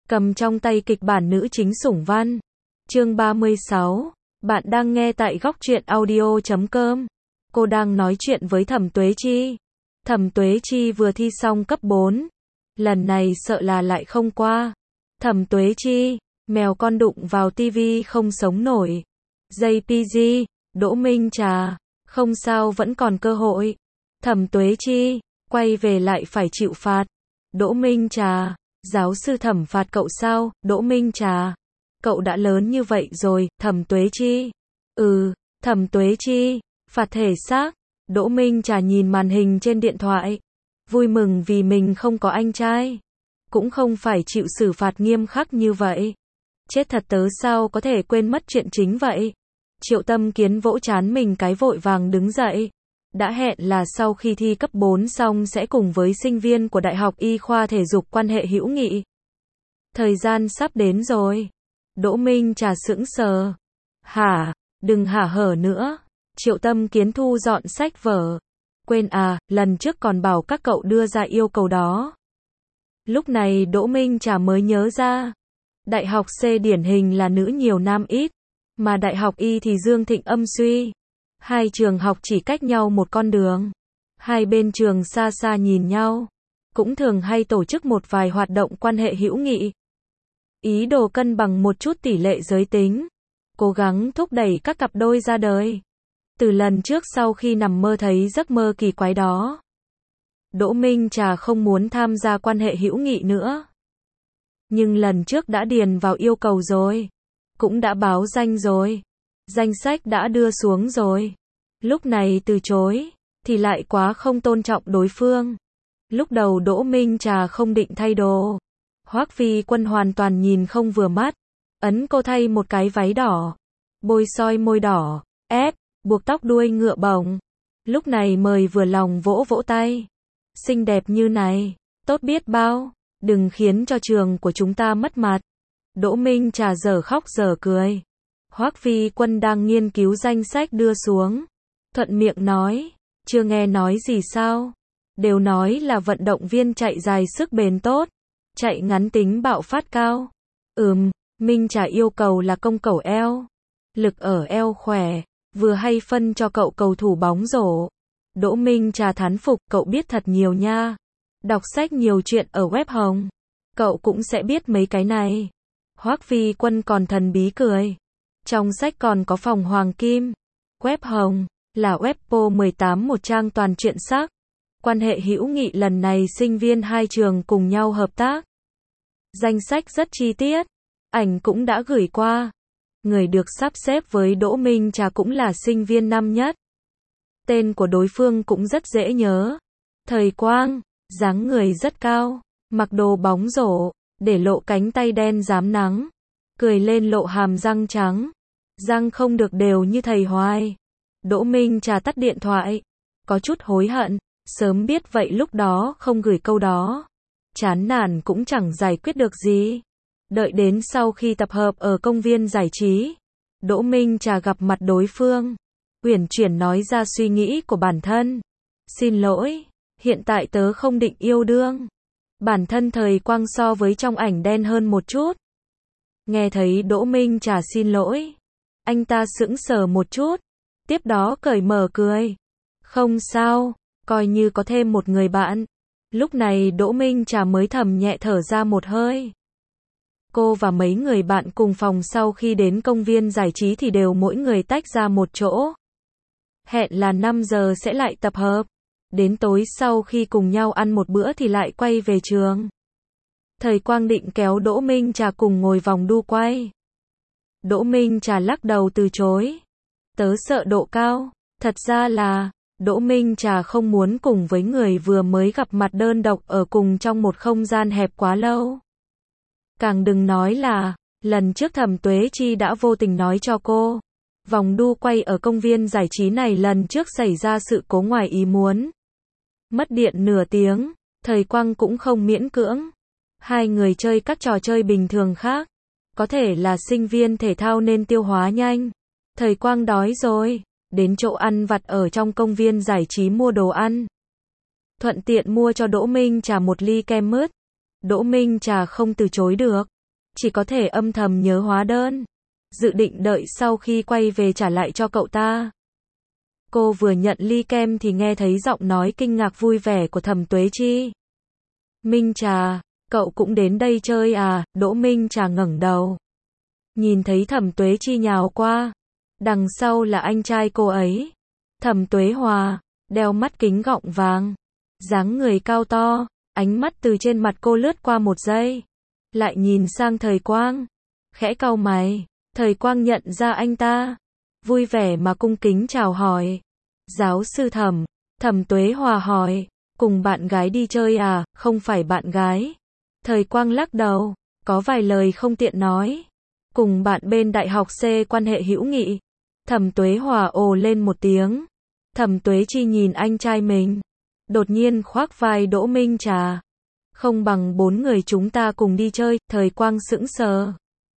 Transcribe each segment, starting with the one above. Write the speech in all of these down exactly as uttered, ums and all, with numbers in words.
cầm trong tay kịch bản nữ chính sủng văn. Chương ba mươi sáu. Bạn đang nghe tại góc truyện audio chấm com. Cô đang nói chuyện với Thẩm Tuế Chi. Thẩm Tuế Chi vừa thi xong cấp bốn. Lần này sợ là lại không qua. Thẩm Tuế Chi, mèo con đụng vào tivi không sống nổi. gi pê giê, Đỗ Minh Trà, không sao vẫn còn cơ hội. Thẩm Tuế Chi, quay về lại phải chịu phạt. Đỗ Minh Trà, giáo sư Thẩm phạt cậu sao? Đỗ Minh Trà, cậu đã lớn như vậy rồi. Thẩm Tuế Chi, ừ, Thẩm Tuế Chi, phạt thể xác. Đỗ Minh Trà nhìn màn hình trên điện thoại, vui mừng vì mình không có anh trai, cũng không phải chịu xử phạt nghiêm khắc như vậy. Chết thật tớ sao có thể quên mất chuyện chính vậy. Triệu Tâm Kiến vỗ trán mình cái vội vàng đứng dậy. Đã hẹn là sau khi thi cấp bốn xong sẽ cùng với sinh viên của Đại học Y khoa Thể dục quan hệ hữu nghị. Thời gian sắp đến rồi. Đỗ Minh Trà sững sờ. Hả? Đừng hả hở nữa. Triệu Tâm Kiến thu dọn sách vở. Quên à, lần trước còn bảo các cậu đưa ra yêu cầu đó. Lúc này Đỗ Minh Trà mới nhớ ra. Đại học C điển hình là nữ nhiều nam ít, mà Đại học Y thì dương thịnh âm suy. Hai trường học chỉ cách nhau một con đường. Hai bên trường xa xa nhìn nhau, cũng thường hay tổ chức một vài hoạt động quan hệ hữu nghị. Ý đồ cân bằng một chút tỷ lệ giới tính, cố gắng thúc đẩy các cặp đôi ra đời. Từ lần trước sau khi nằm mơ thấy giấc mơ kỳ quái đó, Đỗ Minh Trà không muốn tham gia quan hệ hữu nghị nữa. Nhưng lần trước đã điền vào yêu cầu rồi, cũng đã báo danh rồi, danh sách đã đưa xuống rồi. Lúc này từ chối, thì lại quá không tôn trọng đối phương. Lúc đầu Đỗ Minh Trà không định thay đồ. Hoắc Phi Quân hoàn toàn nhìn không vừa mắt. Ấn cô thay một cái váy đỏ, bôi soi môi đỏ, ép, buộc tóc đuôi ngựa bồng. Lúc này mời vừa lòng vỗ vỗ tay. Xinh đẹp như này, tốt biết bao, đừng khiến cho trường của chúng ta mất mặt. Đỗ Minh Trà dở khóc dở cười. Hoắc Phi Quân đang nghiên cứu danh sách đưa xuống, thuận miệng nói, chưa nghe nói gì sao? Đều nói là vận động viên chạy dài sức bền tốt, chạy ngắn tính bạo phát cao. Ừm, Minh Trà yêu cầu là công cầu eo, lực ở eo khỏe, vừa hay phân cho cậu cầu thủ bóng rổ. Đỗ Minh Trà thán phục, cậu biết thật nhiều nha. Đọc sách nhiều chuyện ở web Hồng, cậu cũng sẽ biết mấy cái này. Hoắc Phi Quân còn thần bí cười. Trong sách còn có phòng hoàng kim. Web Hồng là Webpo mười tám, một trang toàn truyện sắc. Quan hệ hữu nghị lần này sinh viên hai trường cùng nhau hợp tác. Danh sách rất chi tiết, ảnh cũng đã gửi qua. Người được sắp xếp với Đỗ Minh Trà cũng là sinh viên năm nhất. Tên của đối phương cũng rất dễ nhớ. Thời Quang, dáng người rất cao, mặc đồ bóng rổ, để lộ cánh tay đen rám nắng, cười lên lộ hàm răng trắng. Răng không được đều như thầy Hoài. Đỗ Minh Trà tắt điện thoại, có chút hối hận, sớm biết vậy lúc đó không gửi câu đó. Chán nản cũng chẳng giải quyết được gì. Đợi đến sau khi tập hợp ở công viên giải trí, Đỗ Minh Trà gặp mặt đối phương, uyển chuyển nói ra suy nghĩ của bản thân. Xin lỗi, hiện tại tớ không định yêu đương. Bản thân Thời Quang so với trong ảnh đen hơn một chút. Nghe thấy Đỗ Minh Trà xin lỗi, anh ta sững sờ một chút, tiếp đó cởi mở cười. Không sao, coi như có thêm một người bạn. Lúc này Đỗ Minh Trà mới thầm nhẹ thở ra một hơi. Cô và mấy người bạn cùng phòng sau khi đến công viên giải trí thì đều mỗi người tách ra một chỗ. Hẹn là năm giờ sẽ lại tập hợp. Đến tối sau khi cùng nhau ăn một bữa thì lại quay về trường. Thời Quang định kéo Đỗ Minh Trà cùng ngồi vòng đu quay. Đỗ Minh Trà lắc đầu từ chối. Tớ sợ độ cao. Thật ra là, Đỗ Minh Trà không muốn cùng với người vừa mới gặp mặt đơn độc ở cùng trong một không gian hẹp quá lâu. Càng đừng nói là, lần trước Thẩm Tuế Chi đã vô tình nói cho cô. Vòng đu quay ở công viên giải trí này lần trước xảy ra sự cố ngoài ý muốn. Mất điện nửa tiếng, Thời Quang cũng không miễn cưỡng. Hai người chơi các trò chơi bình thường khác. Có thể là sinh viên thể thao nên tiêu hóa nhanh. Thời Quang đói rồi, đến chỗ ăn vặt ở trong công viên giải trí mua đồ ăn. Thuận tiện mua cho Đỗ Minh Trà một ly kem mứt. Đỗ Minh Trà không từ chối được. chỉ có thể âm thầm nhớ hóa đơn, dự định đợi sau khi quay về trả lại cho cậu ta. Cô vừa nhận ly kem thì nghe thấy giọng nói kinh ngạc vui vẻ của Thẩm Tuế Chi. Minh Trà, cậu cũng đến đây chơi à? Đỗ Minh Trà ngẩng đầu. Nhìn thấy Thẩm Tuế Chi nhào qua. Đằng sau là anh trai cô ấy. Thẩm Tuế Hòa, đeo mắt kính gọng vàng. Dáng người cao to, ánh mắt từ trên mặt cô lướt qua một giây. Lại nhìn sang Thời Quang. Khẽ cau mày, Thời Quang nhận ra anh ta. Vui vẻ mà cung kính chào hỏi. Giáo sư Thẩm, Thẩm Tuế Hòa hỏi, cùng bạn gái đi chơi à? Không phải bạn gái. Thời Quang lắc đầu, có vài lời không tiện nói. Cùng bạn bên đại học C quan hệ hữu nghị. Thẩm Tuế Hòa ồ lên một tiếng. Thẩm Tuế Chi nhìn anh trai mình. Đột nhiên khoác vai Đỗ Minh Trà. Không bằng bốn người chúng ta cùng đi chơi. Thời Quang sững sờ.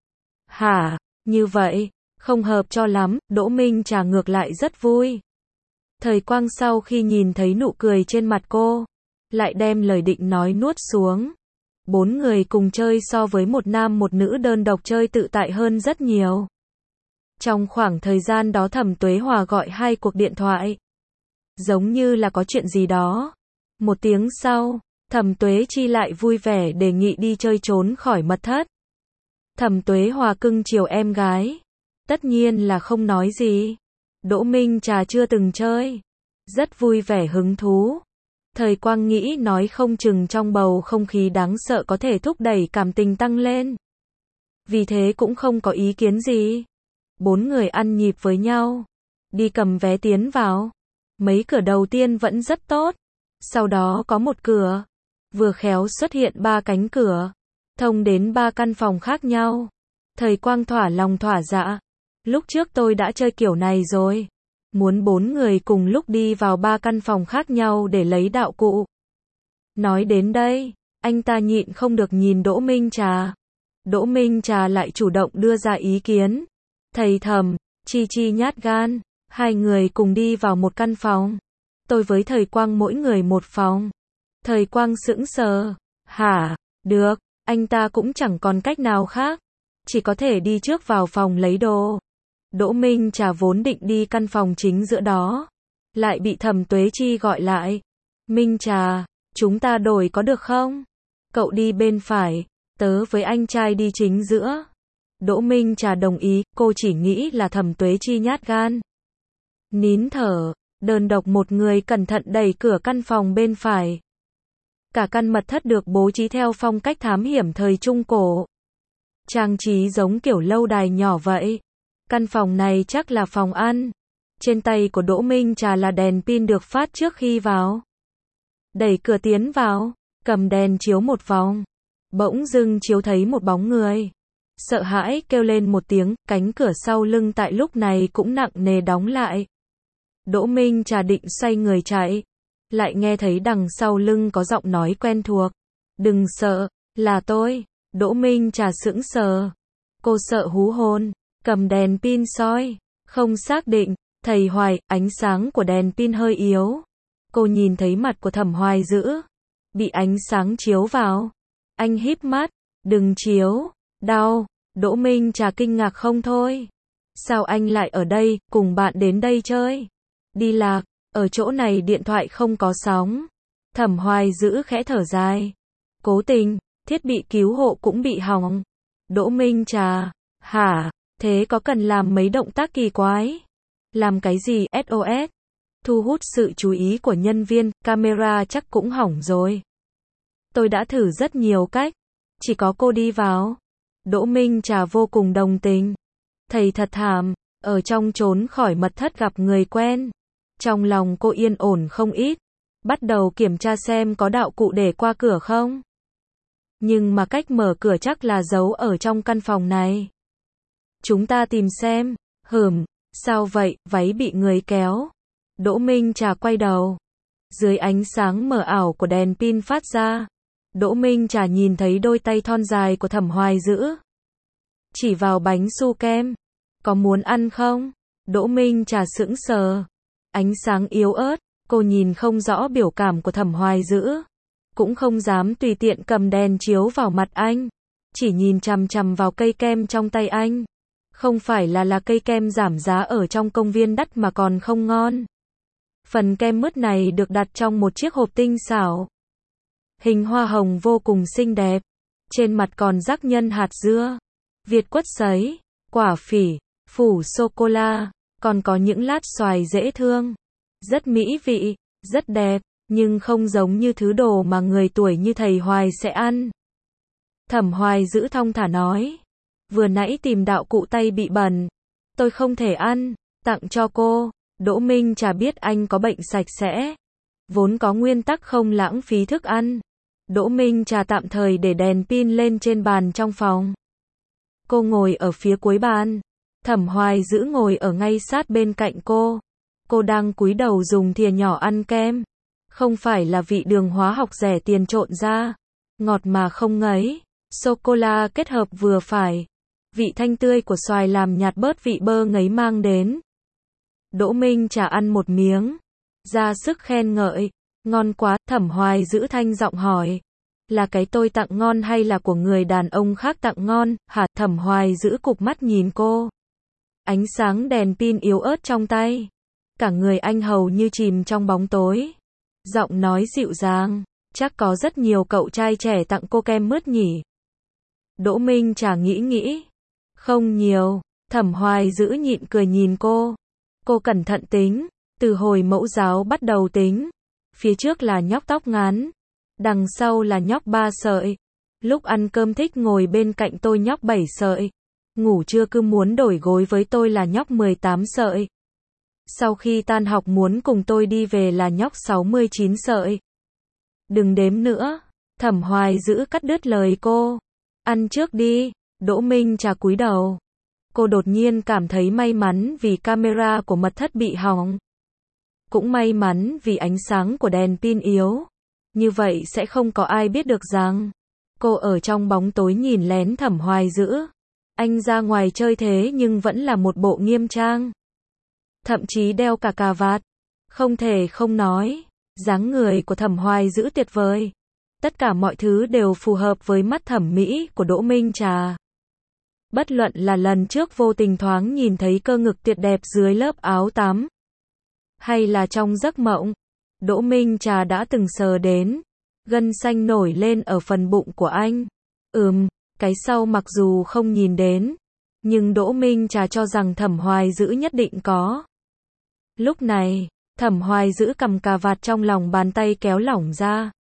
Hả? Như vậy, không hợp cho lắm. Đỗ Minh Trà ngược lại rất vui. Thời Quang sau khi nhìn thấy nụ cười trên mặt cô, lại đem lời định nói nuốt xuống. Bốn người cùng chơi so với một nam một nữ đơn độc chơi tự tại hơn rất nhiều. Trong khoảng thời gian đó Thẩm Tuế Hòa gọi hai cuộc điện thoại. Giống như là có chuyện gì đó. Một tiếng sau, Thẩm Tuế Chi lại vui vẻ đề nghị đi chơi trốn khỏi mật thất. Thẩm Tuế Hòa cưng chiều em gái. Tất nhiên là không nói gì. Đỗ Minh Trà chưa từng chơi. Rất vui vẻ hứng thú. Thời Quang nghĩ nói không chừng trong bầu không khí đáng sợ có thể thúc đẩy cảm tình tăng lên. Vì thế cũng không có ý kiến gì. Bốn người ăn nhịp với nhau. Đi cầm vé tiến vào. Mấy cửa đầu tiên vẫn rất tốt. Sau đó có một cửa. Vừa khéo xuất hiện ba cánh cửa. Thông đến ba căn phòng khác nhau. Thời Quang thỏa lòng thỏa dạ. Lúc trước tôi đã chơi kiểu này rồi. Muốn bốn người cùng lúc đi vào ba căn phòng khác nhau để lấy đạo cụ. Nói đến đây, anh ta nhịn không được nhìn Đỗ Minh Trà. Đỗ Minh Trà lại chủ động đưa ra ý kiến. Thầy Thẩm, Chi Chi nhát gan, hai người cùng đi vào một căn phòng. Tôi với Thời Quang mỗi người một phòng. Thời Quang sững sờ. Hả? Được, anh ta cũng chẳng còn cách nào khác. Chỉ có thể đi trước vào phòng lấy đồ. Đỗ Minh Trà vốn định đi căn phòng chính giữa đó. Lại bị Thẩm Tuế Chi gọi lại. Minh Trà, chúng ta đổi có được không? Cậu đi bên phải, tớ với anh trai đi chính giữa. Đỗ Minh Trà đồng ý, cô chỉ nghĩ là Thẩm Tuế Chi nhát gan. Nín thở, đơn độc một người cẩn thận đẩy cửa căn phòng bên phải. Cả căn mật thất được bố trí theo phong cách thám hiểm thời Trung Cổ. Trang trí giống kiểu lâu đài nhỏ vậy. Căn phòng này chắc là phòng ăn. Trên tay của Đỗ Minh Trà là đèn pin được phát trước khi vào. Đẩy cửa tiến vào, cầm đèn chiếu một vòng. Bỗng dưng chiếu thấy một bóng người. Sợ hãi kêu lên một tiếng, cánh cửa sau lưng tại lúc này cũng nặng nề đóng lại. Đỗ Minh Trà định xoay người chạy. Lại nghe thấy đằng sau lưng có giọng nói quen thuộc. Đừng sợ, là tôi. Đỗ Minh Trà sững sờ. Cô sợ hú hồn. Cầm đèn pin soi. Không xác định. Thầy Hoài, ánh sáng của đèn pin hơi yếu. Cô nhìn thấy mặt của Thẩm Hoài Dữ. Bị ánh sáng chiếu vào. Anh híp mắt. Đừng chiếu. Đau. Đỗ Minh Trà kinh ngạc không thôi. Sao anh lại ở đây, cùng bạn đến đây chơi? Đi lạc. Ở chỗ này điện thoại không có sóng. Thẩm Hoài Dữ khẽ thở dài. Cố tình, thiết bị cứu hộ cũng bị hỏng. Đỗ Minh Trà. Hả? Thế có cần làm mấy động tác kỳ quái? Làm cái gì? ét ô ét. Thu hút sự chú ý của nhân viên, camera chắc cũng hỏng rồi. Tôi đã thử rất nhiều cách. Chỉ có cô đi vào. Đỗ Minh Trà vô cùng đồng tình. Thầy thật thảm, ở trong trốn khỏi mật thất gặp người quen. Trong lòng cô yên ổn không ít. Bắt đầu kiểm tra xem có đạo cụ để qua cửa không. Nhưng mà cách mở cửa chắc là giấu ở trong căn phòng này. Chúng ta tìm xem. Hừm, sao vậy, váy bị người kéo. Đỗ Minh Trà quay đầu. Dưới ánh sáng mờ ảo của đèn pin phát ra, Đỗ Minh Trà nhìn thấy đôi tay thon dài của Thẩm Hoài Dữ. Chỉ vào bánh su kem. Có muốn ăn không? Đỗ Minh Trà sững sờ. Ánh sáng yếu ớt, cô nhìn không rõ biểu cảm của Thẩm Hoài Dữ. Cũng không dám tùy tiện cầm đèn chiếu vào mặt anh. chỉ nhìn chằm chằm vào cây kem trong tay anh. Không phải là là cây kem giảm giá ở trong công viên đắt mà còn không ngon. Phần kem mứt này được đặt trong một chiếc hộp tinh xảo. Hình hoa hồng vô cùng xinh đẹp. Trên mặt còn rắc nhân hạt dưa, việt quất sấy, quả phỉ, phủ sô-cô-la, còn có những lát xoài dễ thương. Rất mỹ vị, rất đẹp, nhưng không giống như thứ đồ mà người tuổi như thầy Hoài sẽ ăn. Thẩm Hoài giữ thong thả nói. Vừa nãy tìm đạo cụ tay bị bẩn. Tôi không thể ăn, tặng cho cô. Đỗ Minh Trà biết anh có bệnh sạch sẽ. Vốn có nguyên tắc không lãng phí thức ăn. Đỗ Minh Trà tạm thời để đèn pin lên trên bàn trong phòng. Cô ngồi ở phía cuối bàn. Thẩm Hoài giữ ngồi ở ngay sát bên cạnh cô. Cô đang cúi đầu dùng thìa nhỏ ăn kem. Không phải là vị đường hóa học rẻ tiền trộn ra. Ngọt mà không ngấy. Sô-cô-la kết hợp vừa phải. Vị thanh tươi của xoài làm nhạt bớt vị bơ ngấy mang đến. Đỗ Minh Trà ăn một miếng. Ra sức khen ngợi. Ngon quá. Thẩm Hoài giữ thanh giọng hỏi. Là cái tôi tặng ngon hay là của người đàn ông khác tặng ngon, hả? Thẩm Hoài giữ cụp mắt nhìn cô. Ánh sáng đèn pin yếu ớt trong tay. Cả người anh hầu như chìm trong bóng tối. Giọng nói dịu dàng. Chắc có rất nhiều cậu trai trẻ tặng cô kem mứt nhỉ? Đỗ Minh Trà nghĩ nghĩ. Không nhiều. Thẩm Hoài giữ nhịn cười nhìn cô. Cô cẩn thận tính. Từ hồi mẫu giáo bắt đầu tính. Phía trước là nhóc tóc ngắn. Đằng sau là nhóc ba sợi. Lúc ăn cơm thích ngồi bên cạnh tôi nhóc bảy sợi. Ngủ trưa cứ muốn đổi gối với tôi là nhóc mười tám sợi. Sau khi tan học muốn cùng tôi đi về là nhóc sáu mươi chín sợi. Đừng đếm nữa. Thẩm Hoài giữ cắt đứt lời cô. Ăn trước đi. Đỗ Minh Trà cúi đầu. Cô đột nhiên cảm thấy may mắn vì camera của mật thất bị hỏng. Cũng may mắn vì ánh sáng của đèn pin yếu. Như vậy sẽ không có ai biết được rằng cô ở trong bóng tối nhìn lén Thẩm Hoài giữ. Anh ra ngoài chơi thế nhưng vẫn là một bộ nghiêm trang. Thậm chí đeo cả cà vạt. Không thể không nói, dáng người của Thẩm Hoài giữ tuyệt vời. Tất cả mọi thứ đều phù hợp với mắt thẩm mỹ của Đỗ Minh Trà. Bất luận là lần trước vô tình thoáng nhìn thấy cơ ngực tuyệt đẹp dưới lớp áo tắm, hay là trong giấc mộng, Đỗ Minh Trà đã từng sờ đến. Gân xanh nổi lên ở phần bụng của anh. Ừm, cái sau mặc dù không nhìn đến, nhưng Đỗ Minh Trà cho rằng Thẩm Hoài giữ nhất định có. Lúc này, Thẩm Hoài giữ cầm cà vạt trong lòng bàn tay kéo lỏng ra.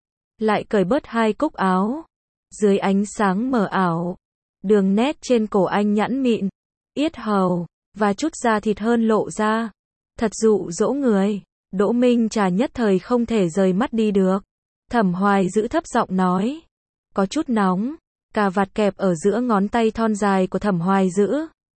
Lại cởi bớt hai cúc áo. Dưới ánh sáng mờ ảo, đường nét trên cổ anh nhẵn mịn, yết hầu, và chút da thịt hơn lộ ra. Thật dụ dỗ người. Đỗ Minh Trà nhất thời không thể rời mắt đi được. Thẩm Hoài giữ thấp giọng nói. Có chút nóng. Cà vạt kẹp ở giữa ngón tay thon dài của Thẩm Hoài giữ.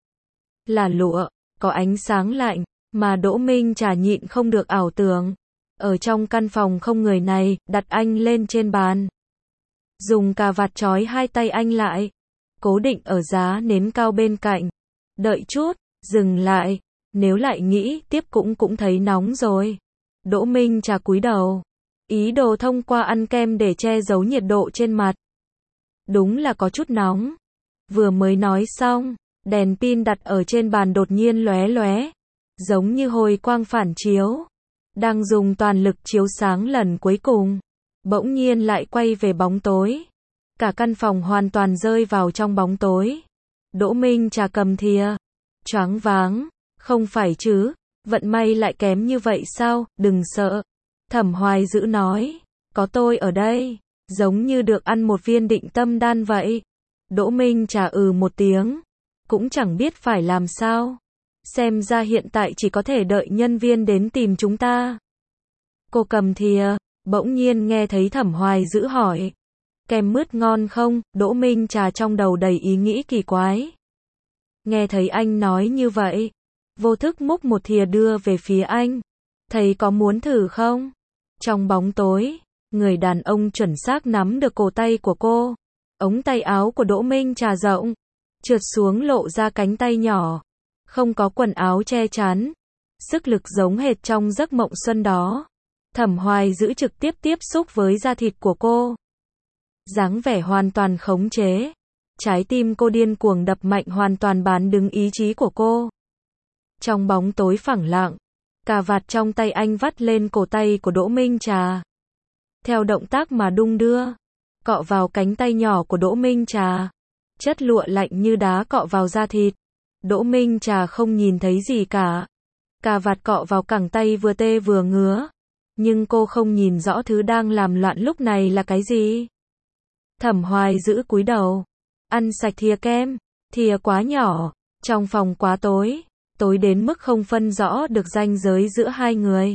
Là lụa, có ánh sáng lạnh, mà Đỗ Minh Trà nhịn không được ảo tưởng. Ở trong căn phòng không người này, đặt anh lên trên bàn. Dùng cà vạt trói hai tay anh lại. Cố định ở giá nến cao bên cạnh. Đợi chút, dừng lại. Nếu lại nghĩ tiếp cũng cũng thấy nóng rồi. Đỗ Minh Trà cúi đầu. Ý đồ thông qua ăn kem để che giấu nhiệt độ trên mặt. Đúng là có chút nóng. Vừa mới nói xong, đèn pin đặt ở trên bàn đột nhiên lóe lóe. Giống như hồi quang phản chiếu. Đang dùng toàn lực chiếu sáng lần cuối cùng. Bỗng nhiên lại quay về bóng tối. Cả căn phòng hoàn toàn rơi vào trong bóng tối. Đỗ Minh Trà cầm thìa. Choáng váng. Không phải chứ, vận may lại kém như vậy sao, đừng sợ. Thẩm Hoài giữ nói, có tôi ở đây, giống như được ăn một viên định tâm đan vậy. Đỗ Minh Trà ừ một tiếng, cũng chẳng biết phải làm sao. Xem ra hiện tại chỉ có thể đợi nhân viên đến tìm chúng ta. Cô cầm thìa, bỗng nhiên nghe thấy Thẩm Hoài giữ hỏi. Kem mứt ngon không? Đỗ Minh Trà trong đầu đầy ý nghĩ kỳ quái. Nghe thấy anh nói như vậy. Vô thức múc một thìa đưa về phía anh. Thầy có muốn thử không? Trong bóng tối, người đàn ông chuẩn xác nắm được cổ tay của cô. Ống tay áo của Đỗ Minh Trà rộng, trượt xuống lộ ra cánh tay nhỏ. Không có quần áo che chắn. Sức lực giống hệt trong giấc mộng xuân đó. Thẩm Hoài giữ trực tiếp tiếp xúc với da thịt của cô. Dáng vẻ hoàn toàn khống chế. Trái tim cô điên cuồng đập mạnh hoàn toàn bán đứng ý chí của cô. Trong bóng tối phẳng lặng, cà vạt trong tay anh vắt lên cổ tay của Đỗ Minh Trà. Theo động tác mà đung đưa, cọ vào cánh tay nhỏ của Đỗ Minh Trà. Chất lụa lạnh như đá cọ vào da thịt. Đỗ Minh Trà không nhìn thấy gì cả. Cà vạt cọ vào cẳng tay vừa tê vừa ngứa. Nhưng cô không nhìn rõ thứ đang làm loạn lúc này là cái gì. Thẩm Hoài giữ cúi đầu. Ăn sạch thìa kem. Thìa quá nhỏ. Trong phòng quá tối. Tối đến mức không phân rõ được ranh giới giữa hai người.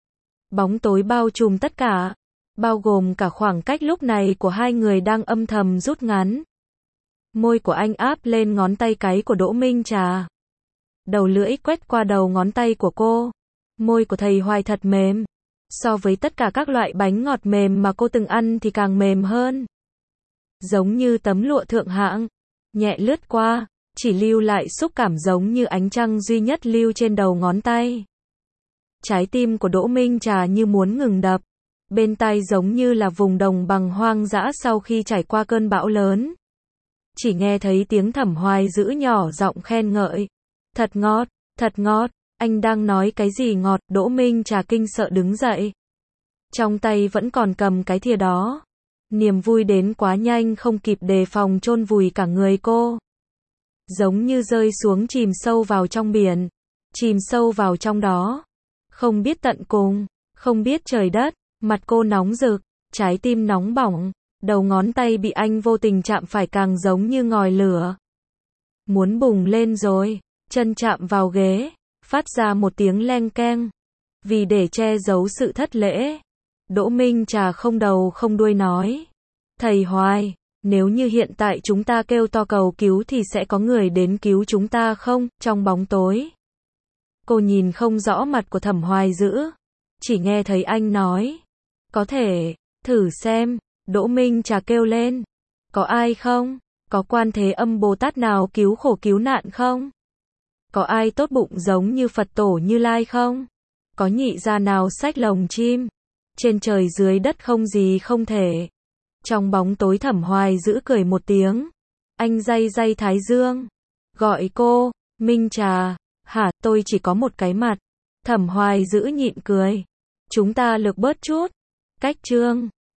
Bóng tối bao trùm tất cả. Bao gồm cả khoảng cách lúc này của hai người đang âm thầm rút ngắn. Môi của anh áp lên ngón tay cái của Đỗ Minh Trà. Đầu lưỡi quét qua đầu ngón tay của cô. Môi của thầy Hoài thật mềm. So với tất cả các loại bánh ngọt mềm mà cô từng ăn thì càng mềm hơn. Giống như tấm lụa thượng hạng. Nhẹ lướt qua, chỉ lưu lại xúc cảm giống như ánh trăng duy nhất lưu trên đầu ngón tay. Trái tim của Đỗ Minh Trà như muốn ngừng đập. Bên tai giống như là vùng đồng bằng hoang dã sau khi trải qua cơn bão lớn. Chỉ nghe thấy tiếng Thẩm Hoài giữ nhỏ giọng khen ngợi. Thật ngọt, thật ngọt, anh đang nói cái gì ngọt, Đỗ Minh Trà kinh sợ đứng dậy. Trong tay vẫn còn cầm cái thìa đó. Niềm vui đến quá nhanh không kịp đề phòng chôn vùi cả người cô. Giống như rơi xuống chìm sâu vào trong biển. Chìm sâu vào trong đó. Không biết tận cùng, không biết trời đất, mặt cô nóng rực, trái tim nóng bỏng. Đầu ngón tay bị anh vô tình chạm phải càng giống như ngòi lửa. Muốn bùng lên rồi, chân chạm vào ghế, phát ra một tiếng leng keng. Vì để che giấu sự thất lễ, Đỗ Minh Trà không đầu không đuôi nói. Thầy Hoài, nếu như hiện tại chúng ta kêu to cầu cứu thì sẽ có người đến cứu chúng ta không? Trong bóng tối, cô nhìn không rõ mặt của Thẩm Hoài giữ. Chỉ nghe thấy anh nói. Có thể, thử xem. Đỗ Minh Trà kêu lên. Có ai không? Có Quan Thế Âm Bồ Tát nào cứu khổ cứu nạn không? Có ai tốt bụng giống như Phật Tổ Như Lai không? Có nhị gia nào xách lồng chim? Trên trời dưới đất không gì không thể. Trong bóng tối Thẩm Hoài giữ cười một tiếng. Anh day day thái dương. Gọi cô, Minh Trà. Hả, tôi chỉ có một cái mặt. Thẩm Hoài giữ nhịn cười. Chúng ta lược bớt chút. Cách chương.